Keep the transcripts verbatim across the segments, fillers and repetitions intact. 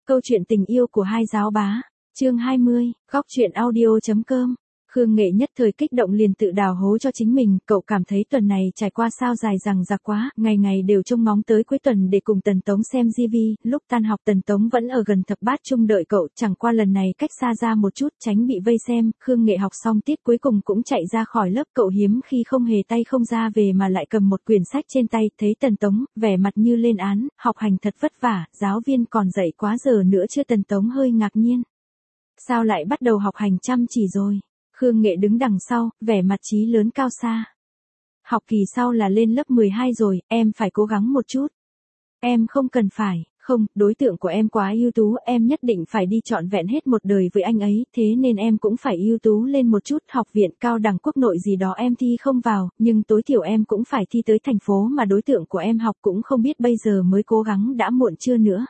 Câu chuyện tình yêu của hai giáo bá. Chương hai mươi, góc truyện audio chấm com. Khương Nghệ nhất thời kích động liền tự đào hố cho chính mình, cậu cảm thấy tuần này trải qua sao dài dằng dặc quá, ngày ngày đều trông ngóng tới cuối tuần để cùng Tần Tống xem ti vi, lúc tan học Tần Tống vẫn ở gần thập bát chung đợi cậu, chẳng qua lần này cách xa ra một chút tránh bị vây xem, Khương Nghệ học xong tiết cuối cùng cũng chạy ra khỏi lớp, cậu hiếm khi không hề tay không ra về mà lại cầm một quyển sách trên tay, thấy Tần Tống, vẻ mặt như lên án, học hành thật vất vả, giáo viên còn dạy quá giờ nữa chưa? Tần Tống hơi ngạc nhiên. Sao lại bắt đầu học hành chăm chỉ rồi? Khương Nghệ đứng đằng sau, vẻ mặt chí lớn cao xa. Học kỳ sau là lên lớp mười hai rồi, em phải cố gắng một chút. Em không cần phải, không, đối tượng của em quá ưu tú, em nhất định phải đi trọn vẹn hết một đời với anh ấy, thế nên em cũng phải ưu tú lên một chút, học viện cao đẳng quốc nội gì đó em thi không vào, nhưng tối thiểu em cũng phải thi tới thành phố mà đối tượng của em học, cũng không biết bây giờ mới cố gắng đã muộn chưa nữa.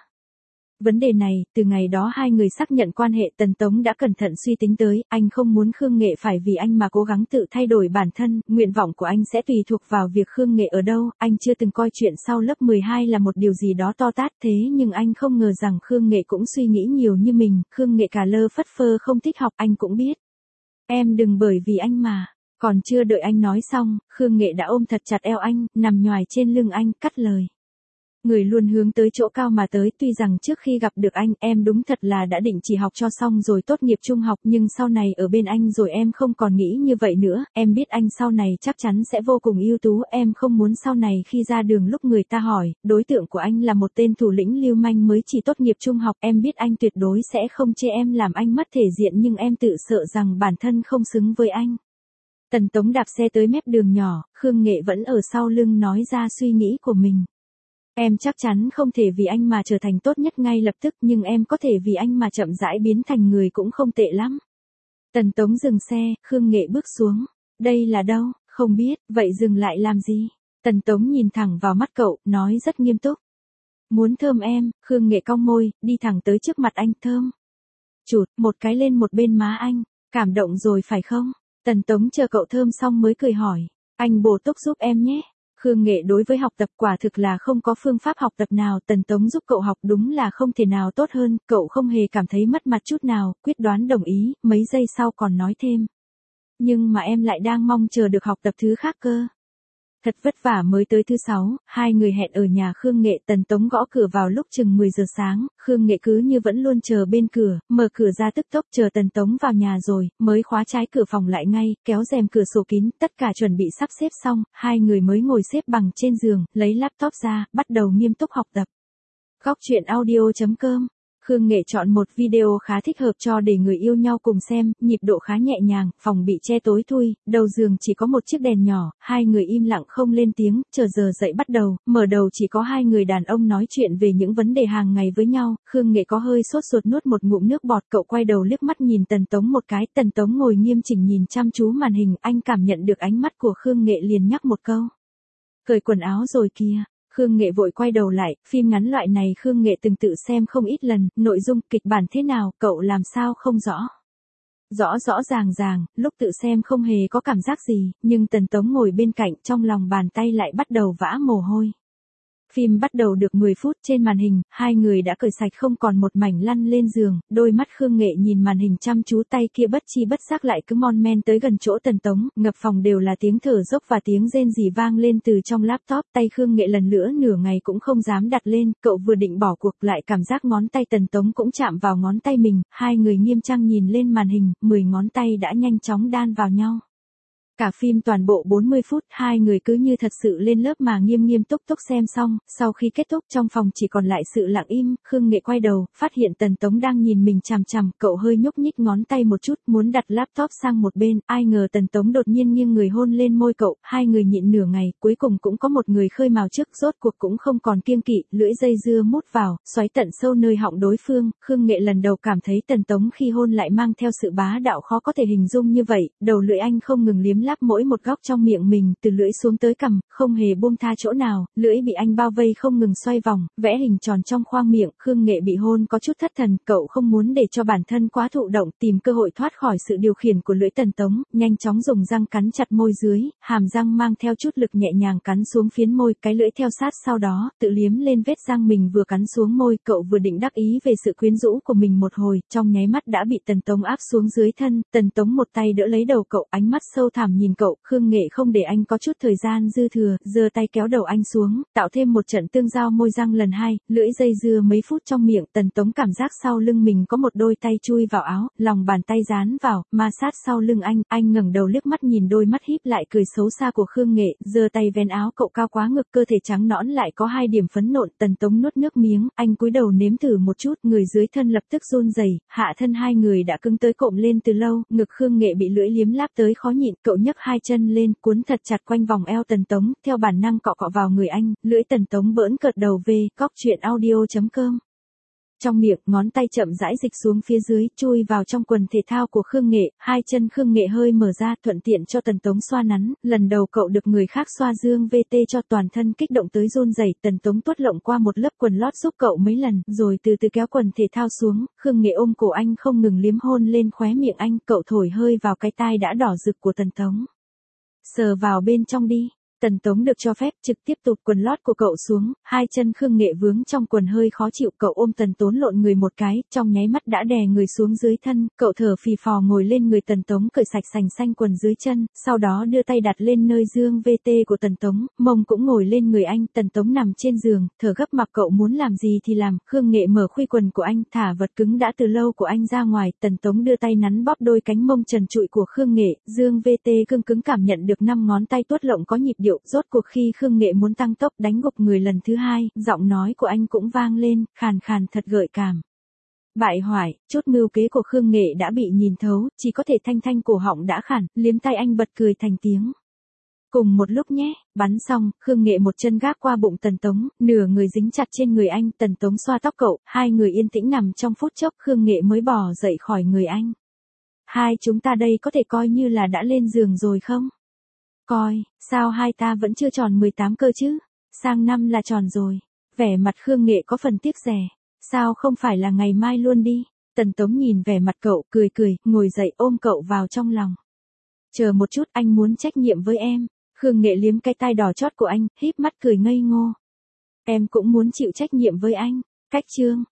Vấn đề này, từ ngày đó hai người xác nhận quan hệ, Tần Tống đã cẩn thận suy tính tới, anh không muốn Khương Nghệ phải vì anh mà cố gắng tự thay đổi bản thân, nguyện vọng của anh sẽ tùy thuộc vào việc Khương Nghệ ở đâu, anh chưa từng coi chuyện sau lớp mười hai là một điều gì đó to tát, thế nhưng anh không ngờ rằng Khương Nghệ cũng suy nghĩ nhiều như mình, Khương Nghệ cà lơ phất phơ không thích học, anh cũng biết. Em đừng bởi vì anh mà, còn chưa đợi anh nói xong, Khương Nghệ đã ôm thật chặt eo anh, nằm nhoài trên lưng anh, cắt lời. Người luôn hướng tới chỗ cao mà tới, tuy rằng trước khi gặp được anh, em đúng thật là đã định chỉ học cho xong rồi tốt nghiệp trung học, nhưng sau này ở bên anh rồi em không còn nghĩ như vậy nữa, em biết anh sau này chắc chắn sẽ vô cùng ưu tú, em không muốn sau này khi ra đường lúc người ta hỏi, đối tượng của anh là một tên thủ lĩnh lưu manh mới chỉ tốt nghiệp trung học, em biết anh tuyệt đối sẽ không chê em làm anh mất thể diện, nhưng em tự sợ rằng bản thân không xứng với anh. Tần Tống đạp xe tới mép đường nhỏ, Khương Nghệ vẫn ở sau lưng nói ra suy nghĩ của mình. Em chắc chắn không thể vì anh mà trở thành tốt nhất ngay lập tức, nhưng em có thể vì anh mà chậm rãi biến thành người cũng không tệ lắm. Tần Tống dừng xe, Khương Nghệ bước xuống. Đây là đâu? Không biết, vậy dừng lại làm gì? Tần Tống nhìn thẳng vào mắt cậu, nói rất nghiêm túc. Muốn thơm em, Khương Nghệ cong môi, đi thẳng tới trước mặt anh, thơm. Chụt, một cái lên một bên má anh, cảm động rồi phải không? Tần Tống chờ cậu thơm xong mới cười hỏi, anh bổ túc giúp em nhé. Khương Nghệ đối với học tập quả thực là không có phương pháp học tập nào, Tần Tống giúp cậu học đúng là không thể nào tốt hơn, cậu không hề cảm thấy mất mặt chút nào, quyết đoán đồng ý, mấy giây sau còn nói thêm. Nhưng mà em lại đang mong chờ được học tập thứ khác cơ. Thật vất vả mới tới thứ sáu, hai người hẹn ở nhà Khương Nghệ, Tần Tống gõ cửa vào lúc chừng mười giờ sáng, Khương Nghệ cứ như vẫn luôn chờ bên cửa, mở cửa ra tức tốc chờ Tần Tống vào nhà rồi, mới khóa trái cửa phòng lại ngay, kéo rèm cửa sổ kín, tất cả chuẩn bị sắp xếp xong, hai người mới ngồi xếp bằng trên giường, lấy laptop ra, bắt đầu nghiêm túc học tập. Góc truyện audio chấm com. Khương Nghệ chọn một video khá thích hợp cho để người yêu nhau cùng xem, nhịp độ khá nhẹ nhàng, phòng bị che tối thui, đầu giường chỉ có một chiếc đèn nhỏ, hai người im lặng không lên tiếng, chờ giờ dậy bắt đầu, mở đầu chỉ có hai người đàn ông nói chuyện về những vấn đề hàng ngày với nhau, Khương Nghệ có hơi sốt ruột nuốt một ngụm nước bọt, cậu quay đầu liếc mắt nhìn Tần Tống một cái, Tần Tống ngồi nghiêm chỉnh nhìn chăm chú màn hình, anh cảm nhận được ánh mắt của Khương Nghệ liền nhắc một câu. Cởi quần áo rồi kìa. Khương Nghệ vội quay đầu lại, phim ngắn loại này Khương Nghệ từng tự xem không ít lần, nội dung, kịch bản thế nào, cậu làm sao không rõ. Rõ rõ ràng ràng, lúc tự xem không hề có cảm giác gì, nhưng Tần Tống ngồi bên cạnh trong lòng bàn tay lại bắt đầu vã mồ hôi. Phim bắt đầu được mười phút, trên màn hình, hai người đã cởi sạch không còn một mảnh, lăn lên giường, đôi mắt Khương Nghệ nhìn màn hình chăm chú, tay kia bất chi bất giác lại cứ mon men tới gần chỗ Tần Tống, ngập phòng đều là tiếng thở dốc và tiếng rên rỉ vang lên từ trong laptop, tay Khương Nghệ lần nữa nửa ngày cũng không dám đặt lên, cậu vừa định bỏ cuộc lại cảm giác ngón tay Tần Tống cũng chạm vào ngón tay mình, hai người nghiêm trang nhìn lên màn hình, mười ngón tay đã nhanh chóng đan vào nhau. Cả phim toàn bộ bốn mươi phút, hai người cứ như thật sự lên lớp mà nghiêm nghiêm túc túc xem xong, sau khi kết thúc trong phòng chỉ còn lại sự lặng im, Khương Nghệ quay đầu, phát hiện Tần Tống đang nhìn mình chằm chằm, cậu hơi nhúc nhích ngón tay một chút, muốn đặt laptop sang một bên, ai ngờ Tần Tống đột nhiên nghiêng người hôn lên môi cậu, hai người nhịn nửa ngày, cuối cùng cũng có một người khơi mào trước, rốt cuộc cũng không còn kiêng kỵ, lưỡi dây dưa mút vào, xoáy tận sâu nơi họng đối phương, Khương Nghệ lần đầu cảm thấy Tần Tống khi hôn lại mang theo sự bá đạo khó có thể hình dung như vậy, đầu lưỡi anh không ngừng liếm láp mỗi một góc trong miệng mình, từ lưỡi xuống tới cằm, không hề buông tha chỗ nào, lưỡi bị anh bao vây không ngừng xoay vòng, vẽ hình tròn trong khoang miệng, Khương Nghệ bị hôn có chút thất thần, cậu không muốn để cho bản thân quá thụ động, tìm cơ hội thoát khỏi sự điều khiển của lưỡi Tần Tống, nhanh chóng dùng răng cắn chặt môi dưới, hàm răng mang theo chút lực nhẹ nhàng cắn xuống phiến môi, cái lưỡi theo sát sau đó, tự liếm lên vết răng mình vừa cắn xuống môi, cậu vừa định đắc ý về sự quyến rũ của mình một hồi, trong nháy mắt đã bị Tần Tống áp xuống dưới thân, Tần Tống một tay đỡ lấy đầu cậu, ánh mắt sâu thẳm nhìn cậu, Khương Nghệ không để anh có chút thời gian dư thừa, giơ tay kéo đầu anh xuống, tạo thêm một trận tương giao môi răng lần hai, lưỡi dây dưa mấy phút trong miệng, Tần Tống cảm giác sau lưng mình có một đôi tay chui vào áo, lòng bàn tay dán vào, ma sát sau lưng anh, anh ngẩng đầu liếc mắt nhìn đôi mắt híp lại cười xấu xa của Khương Nghệ, giơ tay vén áo cậu cao quá ngực, cơ thể trắng nõn lại có hai điểm phấn nộn, Tần Tống nuốt nước miếng, anh cúi đầu nếm thử một chút, người dưới thân lập tức run rẩy, hạ thân hai người đã cứng tới cộm lên từ lâu, ngực Khương Nghệ bị lưỡi liếm láp tới khó nhịn, cậu nhấc hai chân lên, cuốn thật chặt quanh vòng eo Tần Tống, theo bản năng cọ cọ vào người anh, lưỡi Tần Tống bỡn cợt đầu về, góc truyện audio chấm com. Trong miệng, ngón tay chậm rãi dịch xuống phía dưới, chui vào trong quần thể thao của Khương Nghệ, hai chân Khương Nghệ hơi mở ra, thuận tiện cho Tần Tống xoa nắn, lần đầu cậu được người khác xoa dương vê tê cho toàn thân kích động tới run rẩy, Tần Tống tuốt lộng qua một lớp quần lót giúp cậu mấy lần, rồi từ từ kéo quần thể thao xuống, Khương Nghệ ôm cổ anh không ngừng liếm hôn lên khóe miệng anh, cậu thổi hơi vào cái tai đã đỏ rực của Tần Tống. Sờ vào bên trong đi. Tần Tống được cho phép trực tiếp tụt quần lót của cậu xuống, hai chân Khương Nghệ vướng trong quần hơi khó chịu, cậu ôm Tần Tốn lộn người một cái, trong nháy mắt đã đè người xuống dưới thân, cậu thở phì phò ngồi lên người Tần Tống cởi sạch sành xanh quần dưới chân, sau đó đưa tay đặt lên nơi dương vê tê của Tần Tống, mông cũng ngồi lên người anh, Tần Tống nằm trên giường, thở gấp mặc cậu muốn làm gì thì làm, Khương Nghệ mở khuy quần của anh, thả vật cứng đã từ lâu của anh ra ngoài, Tần Tống đưa tay nắn bóp đôi cánh mông trần trụi của Khương Nghệ, dương vê tê cương cứng cảm nhận được năm ngón tay tuốt lộng có nhịp điệu, rốt cuộc khi Khương Nghệ muốn tăng tốc đánh gục người lần thứ hai, giọng nói của anh cũng vang lên, khàn khàn thật gợi cảm. Bại hoại, chốt mưu kế của Khương Nghệ đã bị nhìn thấu, chỉ có thể thanh thanh cổ họng đã khản, liếm tay anh bật cười thành tiếng. Cùng một lúc nhé, bắn xong, Khương Nghệ một chân gác qua bụng Tần Tống, nửa người dính chặt trên người anh, Tần Tống xoa tóc cậu, hai người yên tĩnh nằm trong phút chốc, Khương Nghệ mới bò dậy khỏi người anh. Hai chúng ta đây có thể coi như là đã lên giường rồi không? Coi, sao hai ta vẫn chưa tròn mười tám cơ chứ? Sang năm là tròn rồi. Vẻ mặt Khương Nghệ có phần tiếc rẻ. Sao không phải là ngày mai luôn đi? Tần Tống nhìn vẻ mặt cậu, cười cười, ngồi dậy ôm cậu vào trong lòng. Chờ một chút, anh muốn trách nhiệm với em. Khương Nghệ liếm cái tai đỏ chót của anh, híp mắt cười ngây ngô. Em cũng muốn chịu trách nhiệm với anh. Cách chương.